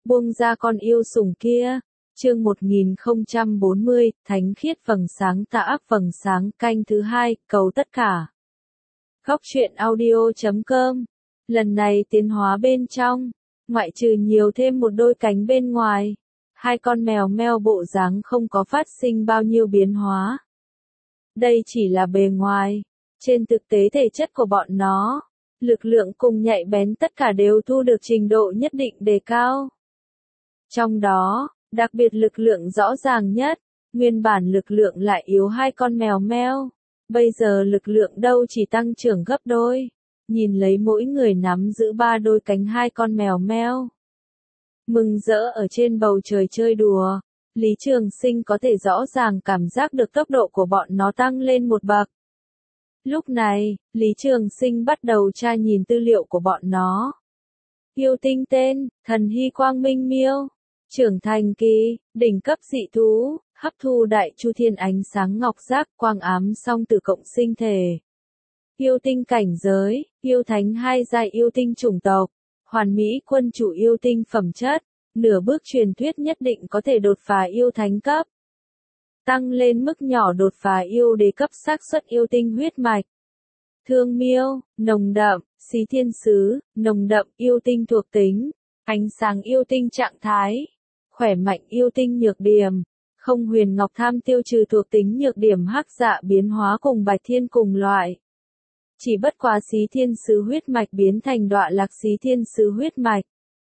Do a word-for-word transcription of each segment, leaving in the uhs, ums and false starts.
buông ra con yêu sủng kia. Chương một nghìn không trăm bốn mươi, thánh khiết vầng sáng tà ác vầng sáng, canh thứ hai, cầu tất cả. Góc truyện audio chấm com. Lần này tiến hóa bên trong, ngoại trừ nhiều thêm một đôi cánh bên ngoài, hai con mèo meo bộ dáng không có phát sinh bao nhiêu biến hóa. Đây chỉ là bề ngoài, trên thực tế thể chất của bọn nó, lực lượng cùng nhạy bén tất cả đều thu được trình độ nhất định đề cao. Trong đó, đặc biệt lực lượng rõ ràng nhất, nguyên bản lực lượng lại yếu hai con mèo meo, bây giờ lực lượng đâu chỉ tăng trưởng gấp đôi, nhìn lấy mỗi người nắm giữ ba đôi cánh hai con mèo meo. Mừng rỡ ở trên bầu trời chơi đùa, Lý Trường Sinh có thể rõ ràng cảm giác được tốc độ của bọn nó tăng lên một bậc. Lúc này, Lý Trường Sinh bắt đầu tra nhìn tư liệu của bọn nó. Yêu tinh tên, thần hy quang minh miêu. Trưởng thành kỳ, đỉnh cấp dị thú, hấp thu đại chu thiên ánh sáng ngọc giác quang ám song tử cộng sinh thể. Yêu tinh cảnh giới, yêu thánh hai giai yêu tinh chủng tộc, hoàn mỹ quân chủ yêu tinh phẩm chất, nửa bước truyền thuyết nhất định có thể đột phá yêu thánh cấp. Tăng lên mức nhỏ đột phá yêu đế cấp xác suất yêu tinh huyết mạch. Thương miêu, nồng đậm, xí thiên sứ, nồng đậm yêu tinh thuộc tính, ánh sáng yêu tinh trạng thái. Khỏe mạnh yêu tinh nhược điểm, không huyền ngọc tham tiêu trừ thuộc tính nhược điểm hắc dạ biến hóa cùng bạch thiên cùng loại. Chỉ bất quá xí thiên sứ huyết mạch biến thành đọa lạc xí thiên sứ huyết mạch.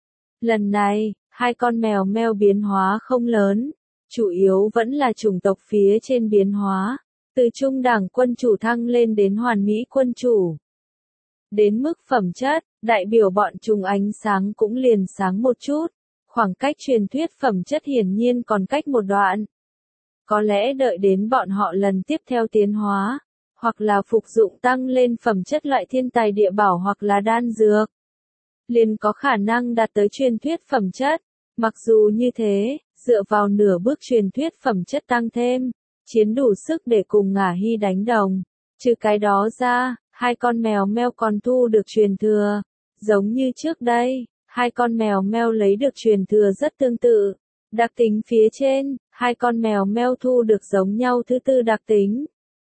Lần này, hai con mèo meo biến hóa không lớn, chủ yếu vẫn là chủng tộc phía trên biến hóa, từ trung đẳng quân chủ thăng lên đến hoàn mỹ quân chủ. Đến mức phẩm chất, đại biểu bọn chúng ánh sáng cũng liền sáng một chút. Khoảng cách truyền thuyết phẩm chất hiển nhiên còn cách một đoạn. Có lẽ đợi đến bọn họ lần tiếp theo tiến hóa, hoặc là phục dụng tăng lên phẩm chất loại thiên tài địa bảo hoặc là đan dược, liền có khả năng đạt tới truyền thuyết phẩm chất. Mặc dù như thế, dựa vào nửa bước truyền thuyết phẩm chất tăng thêm, chiến đủ sức để cùng Ngả Hy đánh đồng. Trừ cái đó ra, hai con mèo meo còn thu được truyền thừa, giống như trước đây. Hai con mèo meo lấy được truyền thừa rất tương tự. Đặc tính phía trên, hai con mèo meo thu được giống nhau thứ tư đặc tính.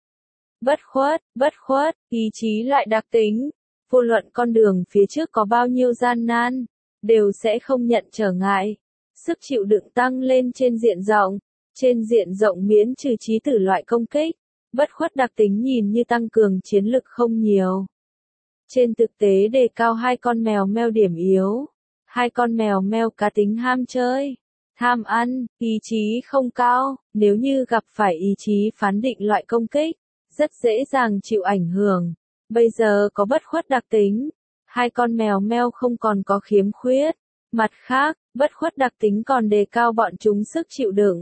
Bất khuất, bất khuất, ý chí loại đặc tính. Vô luận con đường phía trước có bao nhiêu gian nan, đều sẽ không nhận trở ngại. Sức chịu đựng tăng lên trên diện rộng, trên diện rộng miễn trừ trí tử loại công kích. Bất khuất đặc tính nhìn như tăng cường chiến lực không nhiều. Trên thực tế đề cao hai con mèo meo điểm yếu. Hai con mèo meo cá tính ham chơi, tham ăn, ý chí không cao, nếu như gặp phải ý chí phán định loại công kích, rất dễ dàng chịu ảnh hưởng. Bây giờ có bất khuất đặc tính, hai con mèo meo không còn có khiếm khuyết. Mặt khác, bất khuất đặc tính còn đề cao bọn chúng sức chịu đựng.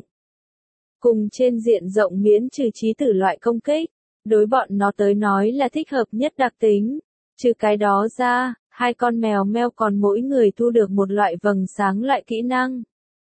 Cùng trên diện rộng miễn trừ trí tử loại công kích, đối bọn nó tới nói là thích hợp nhất đặc tính. Trừ cái đó ra, hai con mèo meo còn mỗi người thu được một loại vầng sáng loại kỹ năng.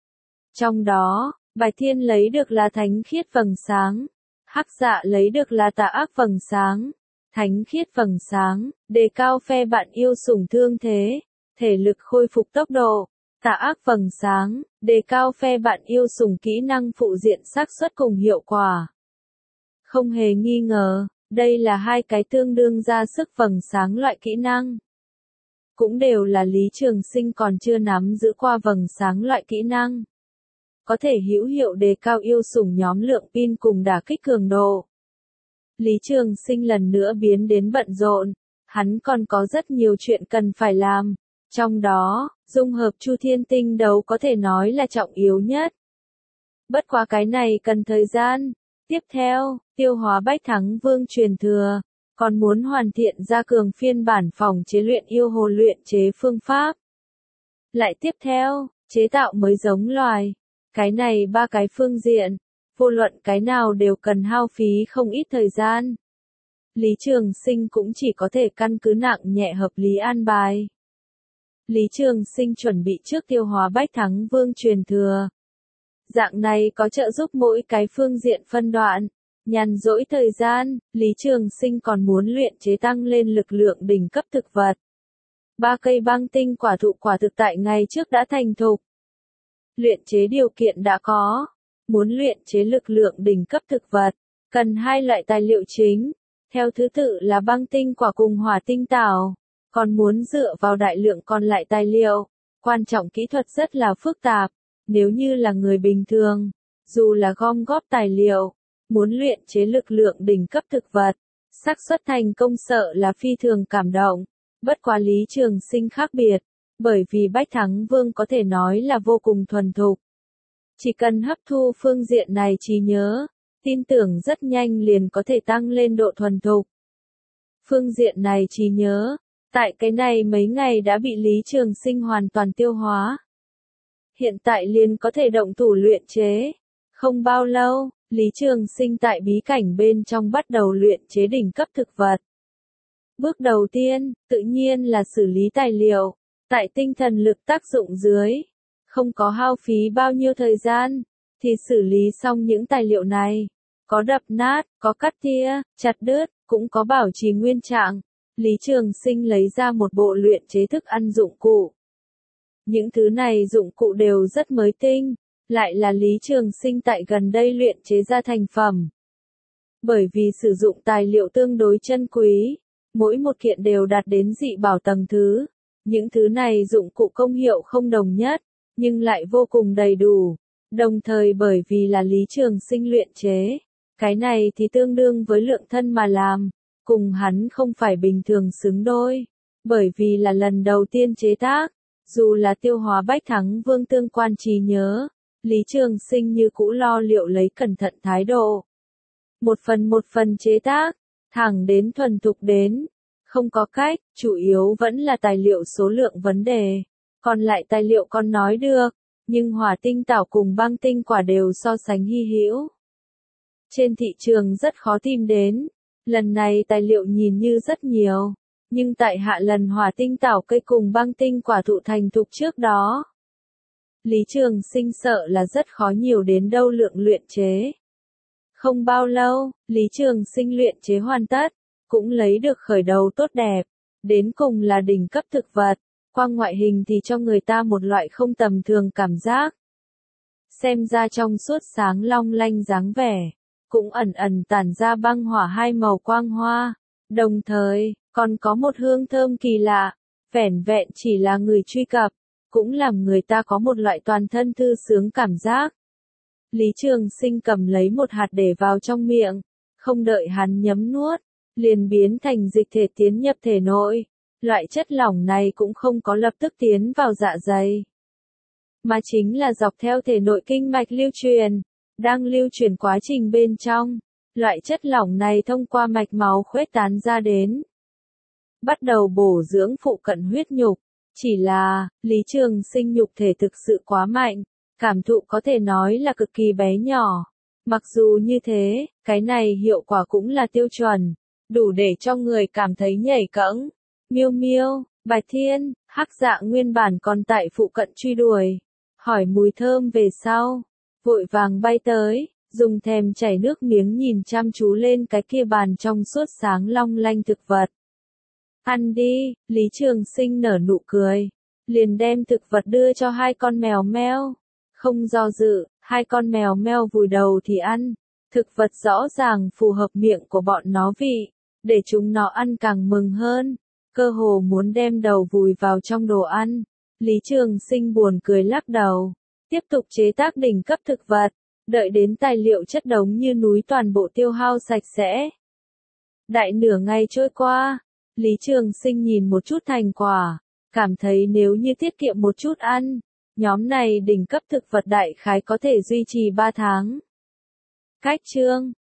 Trong đó, Bạch Thiên lấy được là thánh khiết vầng sáng, hắc dạ lấy được là tà ác vầng sáng. Thánh khiết vầng sáng, đề cao phe bạn yêu sủng thương thế, thể lực khôi phục tốc độ. Tà ác vầng sáng, đề cao phe bạn yêu sủng kỹ năng phụ diện xác suất cùng hiệu quả. Không hề nghi ngờ, đây là hai cái tương đương ra sức vầng sáng loại kỹ năng. Cũng đều là Lý Trường Sinh còn chưa nắm giữ qua vầng sáng loại kỹ năng. Có thể hữu hiệu đề cao yêu sủng nhóm lượng pin cùng đả kích cường độ. Lý Trường Sinh lần nữa biến đến bận rộn, hắn còn có rất nhiều chuyện cần phải làm. Trong đó, dung hợp Chu Thiên Tinh đấu có thể nói là trọng yếu nhất. Bất quá cái này cần thời gian. Tiếp theo, tiêu hóa Bách Thắng Vương truyền thừa. Còn muốn hoàn thiện ra cường phiên bản phòng chế luyện yêu hồ luyện chế phương pháp. Lại tiếp theo, chế tạo mới giống loài. Cái này ba cái phương diện, vô luận cái nào đều cần hao phí không ít thời gian. Lý Trường Sinh cũng chỉ có thể căn cứ nặng nhẹ hợp lý an bài. Lý Trường Sinh chuẩn bị trước tiêu hóa Bách Thắng Vương truyền thừa. Dạng này có trợ giúp mỗi cái phương diện phân đoạn. Nhàn rỗi thời gian, Lý Trường Sinh còn muốn luyện chế tăng lên lực lượng đỉnh cấp thực vật. Ba cây băng tinh quả thụ quả thực tại ngày trước đã thành thục, luyện chế điều kiện đã có. Muốn luyện chế lực lượng đỉnh cấp thực vật, cần hai loại tài liệu chính, theo thứ tự là băng tinh quả cùng hỏa tinh tảo. Còn muốn dựa vào đại lượng còn lại tài liệu, quan trọng kỹ thuật rất là phức tạp. Nếu như là người bình thường, dù là gom góp tài liệu, muốn luyện chế lực lượng đỉnh cấp thực vật, xác suất thành công sợ là phi thường cảm động. Bất quá Lý Trường Sinh khác biệt, bởi vì Bách Thắng Vương có thể nói là vô cùng thuần thục. Chỉ cần hấp thu phương diện này trí nhớ, tin tưởng rất nhanh liền có thể tăng lên độ thuần thục. Phương diện này trí nhớ, tại cái này mấy ngày đã bị Lý Trường Sinh hoàn toàn tiêu hóa. Hiện tại liền có thể động thủ luyện chế. Không bao lâu, Lý Trường Sinh tại bí cảnh bên trong bắt đầu luyện chế đỉnh cấp thực vật. Bước đầu tiên, tự nhiên là xử lý tài liệu. Tại tinh thần lực tác dụng dưới, không có hao phí bao nhiêu thời gian, thì xử lý xong những tài liệu này. Có đập nát, có cắt tia, chặt đứt, cũng có bảo trì nguyên trạng. Lý Trường Sinh lấy ra một bộ luyện chế thức ăn dụng cụ. Những thứ này dụng cụ đều rất mới tinh, lại là Lý Trường Sinh tại gần đây luyện chế ra thành phẩm. Bởi vì sử dụng tài liệu tương đối chân quý, mỗi một kiện đều đạt đến dị bảo tầng thứ. Những thứ này dụng cụ công hiệu không đồng nhất, nhưng lại vô cùng đầy đủ. Đồng thời bởi vì là Lý Trường Sinh luyện chế, cái này thì tương đương với lượng thân mà làm, cùng hắn không phải bình thường xứng đôi. Bởi vì là lần đầu tiên chế tác, dù là tiêu hóa Bách Thắng Vương tương quan trí nhớ, Lý Trường Sinh như cũ lo liệu lấy cẩn thận thái độ. Một phần một phần chế tác, thẳng đến thuần thục đến. Không có cách, chủ yếu vẫn là tài liệu số lượng vấn đề. Còn lại tài liệu con nói được, nhưng hỏa tinh tảo cùng băng tinh quả đều so sánh hy hữu. Trên thị trường rất khó tìm đến. Lần này tài liệu nhìn như rất nhiều, nhưng tại hạ lần hỏa tinh tảo cây cùng băng tinh quả thụ thành thục trước đó, Lý Trường Sinh sợ là rất khó nhiều đến đâu lượng luyện chế. Không bao lâu, Lý Trường Sinh luyện chế hoàn tất, cũng lấy được khởi đầu tốt đẹp, đến cùng là đỉnh cấp thực vật, quang ngoại hình thì cho người ta một loại không tầm thường cảm giác. Xem ra trong suốt sáng long lanh dáng vẻ, cũng ẩn ẩn tản ra băng hỏa hai màu quang hoa, đồng thời, còn có một hương thơm kỳ lạ, vẻn vẹn chỉ là người truy cập, cũng làm người ta có một loại toàn thân thư sướng cảm giác. Lý Trường Sinh cầm lấy một hạt để vào trong miệng, không đợi hắn nhấm nuốt, liền biến thành dịch thể tiến nhập thể nội. Loại chất lỏng này cũng không có lập tức tiến vào dạ dày, mà chính là dọc theo thể nội kinh mạch lưu truyền, đang lưu truyền quá trình bên trong. Loại chất lỏng này thông qua mạch máu khuếch tán ra đến, bắt đầu bổ dưỡng phụ cận huyết nhục. Chỉ là, Lý Trường Sinh nhục thể thực sự quá mạnh, cảm thụ có thể nói là cực kỳ bé nhỏ. Mặc dù như thế, cái này hiệu quả cũng là tiêu chuẩn, đủ để cho người cảm thấy nhảy cẫng. Miêu Miêu, Bạch Thiên, Hắc Dạ nguyên bản còn tại phụ cận truy đuổi, hỏi mùi thơm về sau, vội vàng bay tới, dùng thèm chảy nước miếng nhìn chăm chú lên cái kia bàn trong suốt sáng long lanh thực vật. Ăn đi, Lý Trường Sinh nở nụ cười, liền đem thực vật đưa cho hai con mèo meo. Không do dự, hai con mèo meo vùi đầu thì ăn. Thực vật rõ ràng phù hợp miệng của bọn nó vị, để chúng nó ăn càng mừng hơn, cơ hồ muốn đem đầu vùi vào trong đồ ăn. Lý Trường Sinh buồn cười lắc đầu, tiếp tục chế tác đỉnh cấp thực vật, đợi đến tài liệu chất đống như núi toàn bộ tiêu hao sạch sẽ. Đại nửa ngày trôi qua, Lý Trường Sinh nhìn một chút thành quả, cảm thấy nếu như tiết kiệm một chút ăn, nhóm này đỉnh cấp thực vật đại khái có thể duy trì ba tháng. Cách chương